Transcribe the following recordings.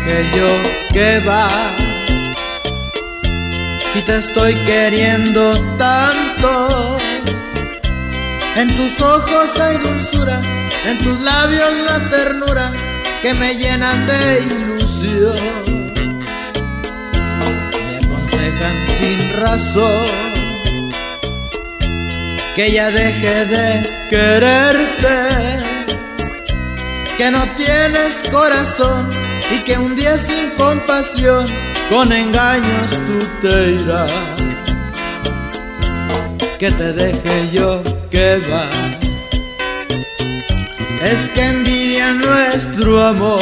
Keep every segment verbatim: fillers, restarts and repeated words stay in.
deje yo que va. Si te estoy queriendo tanto, en tus ojos hay dulzura, en tus labios la ternura que me llenan de ilusión. Me aconsejan sin razón que ya deje de quererte, que no tienes corazón y que un día sin compasión con engaños tú te irás. Que te deje yo que va, es que envidian nuestro amor.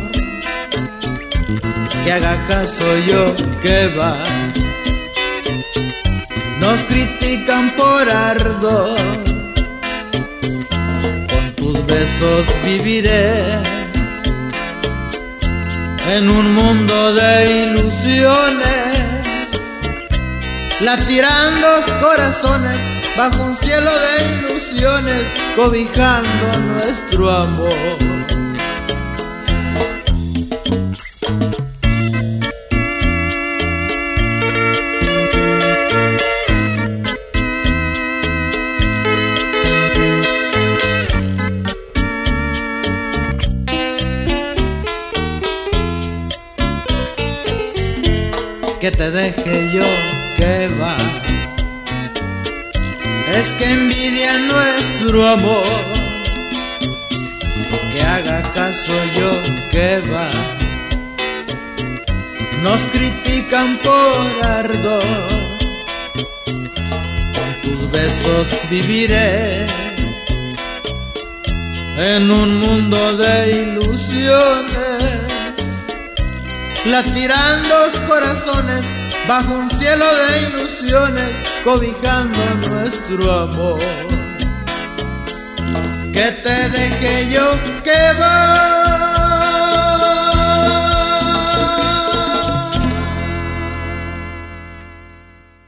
Que haga caso yo que va, nos critican por ardor. Con tus besos viviré en un mundo de ilusiones, latirando corazones bajo un cielo de ilusiones, cobijando nuestro amor. Que te deje yo que va, es que envidian nuestro amor. Que haga caso yo que va, nos critican por ardor. Con tus besos viviré en un mundo de ilusiones, latirando corazones bajo un cielo de ilusiones, cobijando nuestro amor. Que te deje yo que va.